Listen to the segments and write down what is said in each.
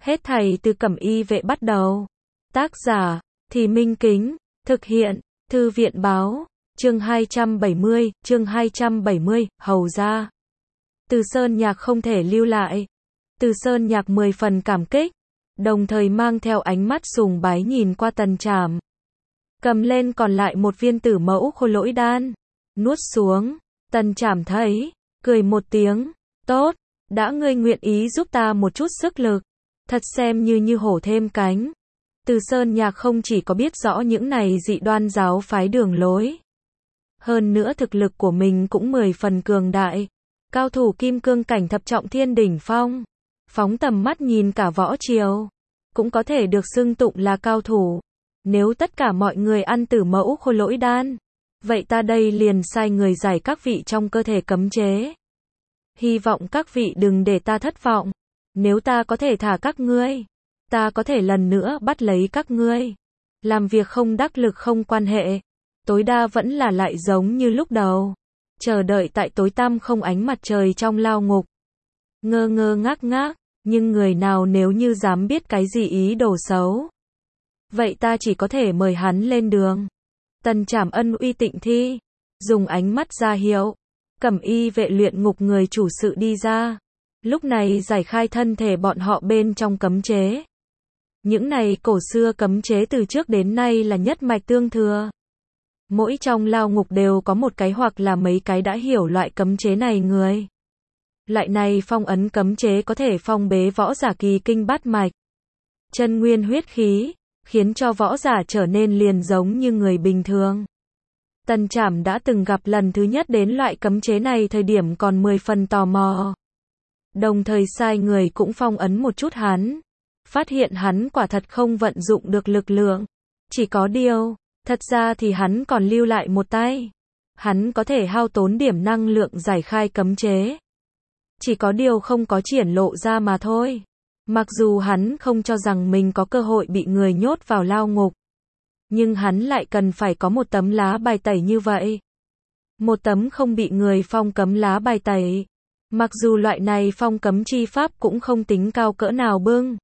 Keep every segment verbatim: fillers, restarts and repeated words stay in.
Hết thảy từ Cẩm Y Vệ bắt đầu. Tác giả, Thì Minh Kính, thực hiện, Thư viện báo, chương hai trăm bảy mươi, chương hai trăm bảy mươi, Hầu ra. Từ Sơn Nhạc không thể lưu lại. Từ Sơn Nhạc mười phần cảm kích, đồng thời mang theo ánh mắt sùng bái nhìn qua Tần Trảm. Cầm lên còn lại một viên tử mẫu khôi lỗi đan, nuốt xuống. Tần Trảm thấy, cười một tiếng, tốt, đã ngươi nguyện ý giúp ta một chút sức lực, thật xem như như hổ thêm cánh. Từ Sơn Nhạc không chỉ có biết rõ những này dị đoan giáo phái đường lối, hơn nữa thực lực của mình cũng mười phần cường đại, cao thủ kim cương cảnh thập trọng thiên đỉnh phong, phóng tầm mắt nhìn cả võ triều, cũng có thể được xưng tụng là cao thủ. Nếu tất cả mọi người ăn tử mẫu khôi lỗi đan, vậy ta đây liền sai người giải các vị trong cơ thể cấm chế. Hy vọng các vị đừng để ta thất vọng. Nếu ta có thể thả các ngươi, ta có thể lần nữa bắt lấy các ngươi. Làm việc không đắc lực không quan hệ, tối đa vẫn là lại giống như lúc đầu, chờ đợi tại tối tăm không ánh mặt trời trong lao ngục. Ngơ ngơ ngác ngác, nhưng người nào nếu như dám biết cái gì ý đồ xấu, vậy ta chỉ có thể mời hắn lên đường. Tần Trảm ân uy tịnh thi, dùng ánh mắt ra hiệu. Cẩm Y Vệ luyện ngục người chủ sự đi ra, lúc này giải khai thân thể bọn họ bên trong cấm chế. Những này cổ xưa cấm chế từ trước đến nay là nhất mạch tương thừa. Mỗi trong lao ngục đều có một cái hoặc là mấy cái đã hiểu loại cấm chế này người. Loại này phong ấn cấm chế có thể phong bế võ giả kỳ kinh bát mạch, chân nguyên huyết khí, khiến cho võ giả trở nên liền giống như người bình thường. Tần Trảm đã từng gặp lần thứ nhất đến loại cấm chế này thời điểm còn mười phần tò mò. Đồng thời sai người cũng phong ấn một chút hắn. Phát hiện hắn quả thật không vận dụng được lực lượng. Chỉ có điều, thật ra thì hắn còn lưu lại một tay. Hắn có thể hao tốn điểm năng lượng giải khai cấm chế. Chỉ có điều không có triển lộ ra mà thôi. Mặc dù hắn không cho rằng mình có cơ hội bị người nhốt vào lao ngục, nhưng hắn lại cần phải có một tấm lá bài tẩy như vậy. Một tấm không bị người phong cấm lá bài tẩy. Mặc dù loại này phong cấm chi pháp cũng không tính cao cỡ nào bưng.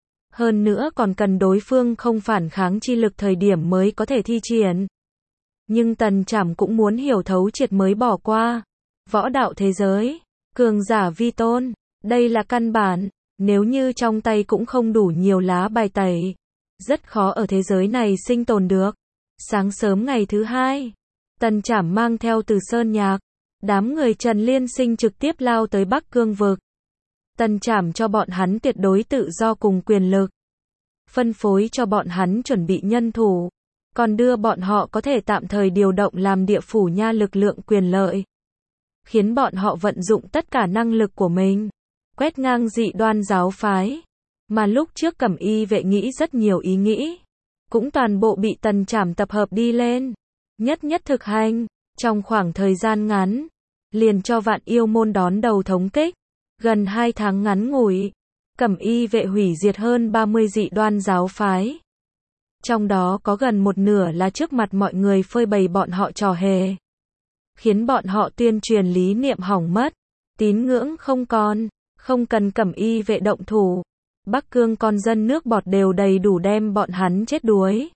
Hơn nữa còn cần đối phương không phản kháng chi lực thời điểm mới có thể thi triển. Nhưng Tần Trảm cũng muốn hiểu thấu triệt mới bỏ qua. Võ đạo thế giới, cường giả vi tôn, đây là căn bản. Nếu như trong tay cũng không đủ nhiều lá bài tẩy, rất khó ở thế giới này sinh tồn được. Sáng sớm ngày thứ hai, Tần Trảm mang theo Từ Sơn Nhạc, đám người Trần Liên Sinh trực tiếp lao tới Bắc Cương vực. Tần Trảm cho bọn hắn tuyệt đối tự do cùng quyền lực, phân phối cho bọn hắn chuẩn bị nhân thủ, còn đưa bọn họ có thể tạm thời điều động làm địa phủ nha lực lượng quyền lợi, khiến bọn họ vận dụng tất cả năng lực của mình, quét ngang dị đoan giáo phái. Mà lúc trước Cẩm Y Vệ nghĩ rất nhiều ý nghĩ, cũng toàn bộ bị Tần Trảm tập hợp đi lên, nhất nhất thực hành. Trong khoảng thời gian ngắn, liền cho Vạn Yêu môn đón đầu thống kích. Gần hai tháng ngắn ngủi, Cẩm Y Vệ hủy diệt hơn ba mươi dị đoan giáo phái. Trong đó có gần một nửa là trước mặt mọi người phơi bày bọn họ trò hề, khiến bọn họ tuyên truyền lý niệm hỏng mất, tín ngưỡng không còn, không cần Cẩm Y Vệ động thủ. Bắc Cương con dân nước bọt đều đầy đủ đem bọn hắn chết đuối.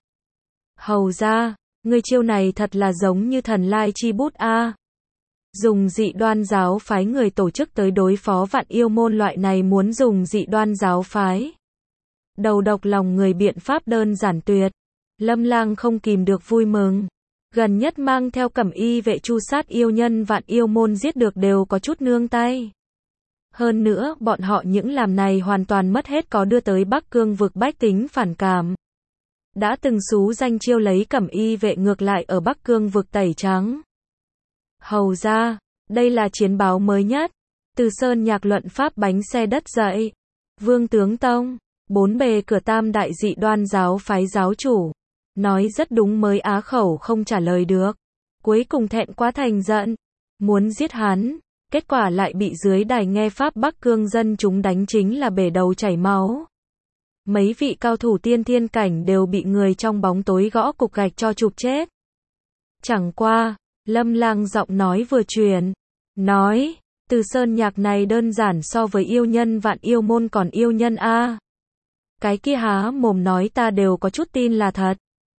Hầu ra, ngươi chiêu này thật là giống như thần lai chi bút a. Dùng dị đoan giáo phái người tổ chức tới đối phó Vạn Yêu môn loại này muốn dùng dị đoan giáo phái. Đầu độc lòng người biện pháp đơn giản tuyệt. Lâm Lang không kìm được vui mừng. Gần nhất mang theo Cẩm Y Vệ chu sát yêu nhân Vạn Yêu môn giết được đều có chút nương tay. Hơn nữa, bọn họ những làm này hoàn toàn mất hết có đưa tới Bắc Cương vực bách tính phản cảm. Đã từng xú danh chiêu lấy Cẩm Y Vệ ngược lại ở Bắc Cương vực tẩy trắng. Hầu ra, đây là chiến báo mới nhất. Từ Sơn Nhạc luận pháp bánh xe đất dậy. Vương Tướng Tông, bốn bề cửa tam đại dị đoan giáo phái giáo chủ. Nói rất đúng mới á khẩu không trả lời được. Cuối cùng thẹn quá thành giận. Muốn giết hắn. Kết quả lại bị dưới đài nghe pháp Bắc Cương dân chúng đánh chính là bể đầu chảy máu. Mấy vị cao thủ tiên thiên cảnh đều bị người trong bóng tối gõ cục gạch cho chụp chết. Chẳng qua, Lâm Lang giọng nói vừa truyền, nói, Từ Sơn Nhạc này đơn giản so với yêu nhân Vạn Yêu môn còn yêu nhân a. Cái kia há mồm nói ta đều có chút tin là thật.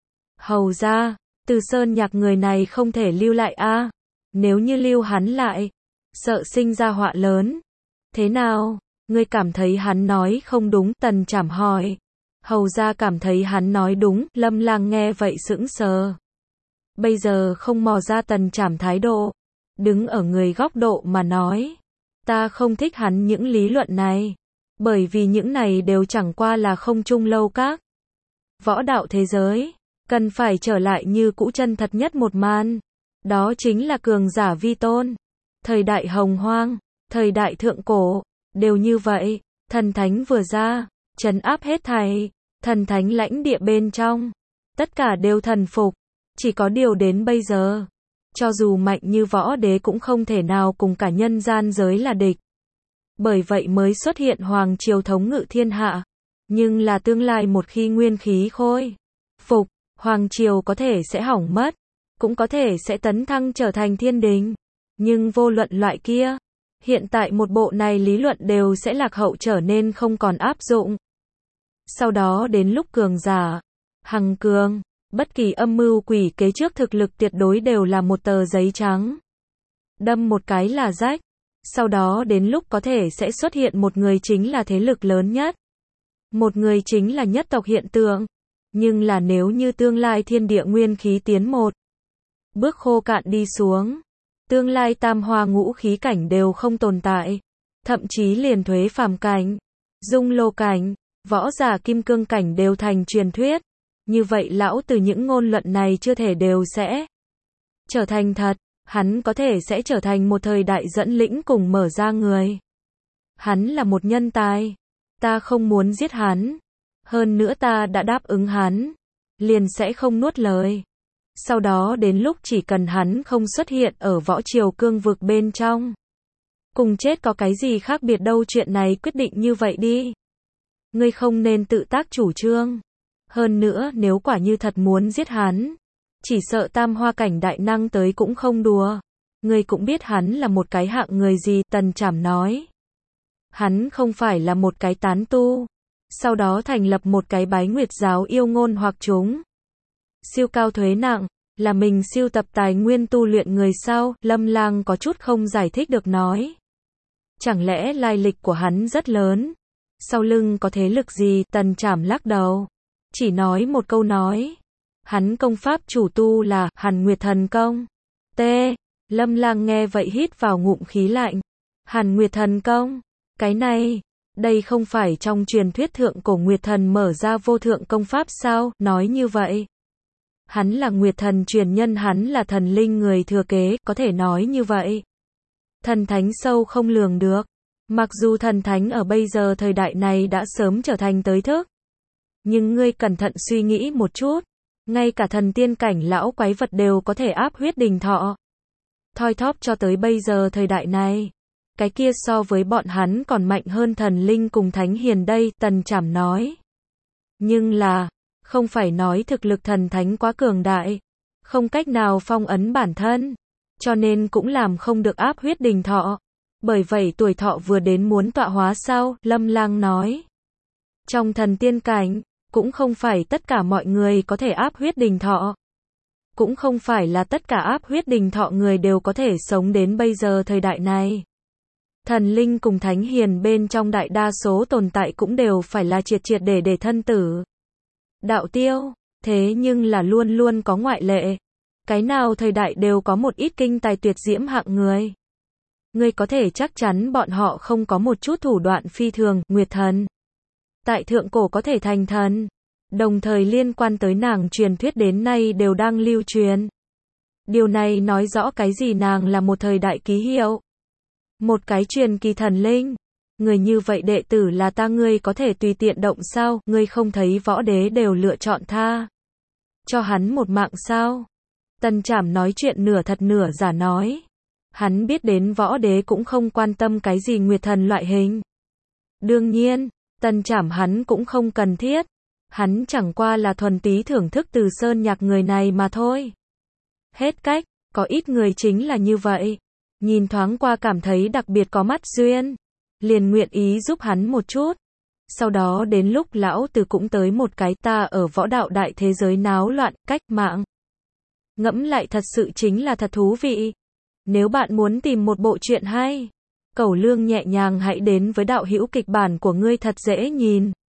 Hầu ra, Từ Sơn Nhạc người này không thể lưu lại a. Nếu như lưu hắn lại, sợ sinh ra họa lớn. Thế nào, ngươi cảm thấy hắn nói không đúng? Tần Trảm hỏi. Hầu ra cảm thấy hắn nói đúng, Lâm Lang nghe vậy sững sờ. Bây giờ không mò ra Tần Trảm thái độ, đứng ở người góc độ mà nói. Ta không thích hắn những lý luận này, bởi vì những này đều chẳng qua là không trung lâu các. Võ đạo thế giới, cần phải trở lại như cũ chân thật nhất một màn. Đó chính là cường giả vi tôn. Thời đại hồng hoang, thời đại thượng cổ, đều như vậy. Thần thánh vừa ra, trấn áp hết thảy. Thần thánh lãnh địa bên trong, tất cả đều thần phục. Chỉ có điều đến bây giờ, cho dù mạnh như võ đế cũng không thể nào cùng cả nhân gian giới là địch. Bởi vậy mới xuất hiện hoàng triều thống ngự thiên hạ. Nhưng là tương lai một khi nguyên khí khôi phục, hoàng triều có thể sẽ hỏng mất, cũng có thể sẽ tấn thăng trở thành thiên đình. Nhưng vô luận loại kia, hiện tại một bộ này lý luận đều sẽ lạc hậu trở nên không còn áp dụng. Sau đó đến lúc cường giả, hằng cường, bất kỳ âm mưu quỷ kế trước thực lực tuyệt đối đều là một tờ giấy trắng. Đâm một cái là rách. Sau đó đến lúc có thể sẽ xuất hiện một người chính là thế lực lớn nhất. Một người chính là nhất tộc hiện tượng. Nhưng là nếu như tương lai thiên địa nguyên khí tiến một bước khô cạn đi xuống, tương lai tam hoa ngũ khí cảnh đều không tồn tại, thậm chí liền thuế phàm cảnh, dung lô cảnh, võ giả kim cương cảnh đều thành truyền thuyết. Như vậy lão từ những ngôn luận này chưa thể đều sẽ trở thành thật. Hắn có thể sẽ trở thành một thời đại dẫn lĩnh cùng mở ra người. Hắn là một nhân tài. Ta không muốn giết hắn. Hơn nữa ta đã đáp ứng hắn. Liền sẽ không nuốt lời. Sau đó đến lúc chỉ cần hắn không xuất hiện ở võ triều cương vực bên trong. Cùng chết có cái gì khác biệt đâu, chuyện này quyết định như vậy đi. Ngươi không nên tự tác chủ trương. Hơn nữa nếu quả như thật muốn giết hắn, chỉ sợ tam hoa cảnh đại năng tới cũng không đùa. Ngươi cũng biết hắn là một cái hạng người gì, Tần Trảm nói. Hắn không phải là một cái tán tu. Sau đó thành lập một cái bái nguyệt giáo yêu ngôn hoặc chúng. Siêu cao thuế nặng, là mình siêu tập tài nguyên tu luyện người sao? Lâm Lang có chút không giải thích được nói. Chẳng lẽ lai lịch của hắn rất lớn? Sau lưng có thế lực gì? Tần Trảm lắc đầu. Chỉ nói một câu nói. Hắn công pháp chủ tu là Hàn Nguyệt Thần Công. T. Lâm Lang nghe vậy hít vào ngụm khí lạnh. Hàn Nguyệt Thần Công. Cái này, đây không phải trong truyền thuyết thượng cổ Nguyệt Thần mở ra vô thượng công pháp sao? Nói như vậy, hắn là Nguyệt Thần truyền nhân, hắn là thần linh người thừa kế, có thể nói như vậy. Thần thánh sâu không lường được. Mặc dù thần thánh ở bây giờ thời đại này đã sớm trở thành tới thức. Nhưng ngươi cẩn thận suy nghĩ một chút. Ngay cả thần tiên cảnh lão quái vật đều có thể áp huyết đình thọ. Thoi thóp cho tới bây giờ thời đại này. Cái kia so với bọn hắn còn mạnh hơn thần linh cùng thánh hiền đây, Tần Trảm nói. Nhưng là, không phải nói thực lực thần thánh quá cường đại, không cách nào phong ấn bản thân, cho nên cũng làm không được áp huyết đình thọ. Bởi vậy tuổi thọ vừa đến muốn tọa hóa sao? Lâm Lang nói. Trong thần tiên cảnh, cũng không phải tất cả mọi người có thể áp huyết đình thọ. Cũng không phải là tất cả áp huyết đình thọ người đều có thể sống đến bây giờ thời đại này. Thần linh cùng thánh hiền bên trong đại đa số tồn tại cũng đều phải là triệt triệt để để thân tử đạo tiêu. Thế nhưng là luôn luôn có ngoại lệ. Cái nào thời đại đều có một ít kinh tài tuyệt diễm hạng người. Ngươi có thể chắc chắn bọn họ không có một chút thủ đoạn phi thường. Nguyệt Thần tại thượng cổ có thể thành thần, đồng thời liên quan tới nàng truyền thuyết đến nay đều đang lưu truyền. Điều này nói rõ cái gì? Nàng là một thời đại ký hiệu, một cái truyền kỳ thần linh. Người như vậy đệ tử là ta, ngươi có thể tùy tiện động sao? Ngươi không thấy võ đế đều lựa chọn tha cho hắn một mạng sao? Tần Trảm nói chuyện nửa thật nửa giả nói. Hắn biết đến võ đế cũng không quan tâm cái gì Nguyệt Thần loại hình. Đương nhiên, Tần Trảm hắn cũng không cần thiết. Hắn chẳng qua là thuần túy thưởng thức Từ Sơn Nhạc người này mà thôi. Hết cách, có ít người chính là như vậy. Nhìn thoáng qua cảm thấy đặc biệt có mắt duyên, liền nguyện ý giúp hắn một chút. sau đó đến lúc lão tử cũng tới một cái ta ở võ đạo đại thế giới náo loạn, cách mạng. Ngẫm lại thật sự chính là thật thú vị. Nếu bạn muốn tìm một bộ truyện hay, Cẩu Lương nhẹ nhàng hãy đến với đạo hữu kịch bản của ngươi thật dễ nhìn.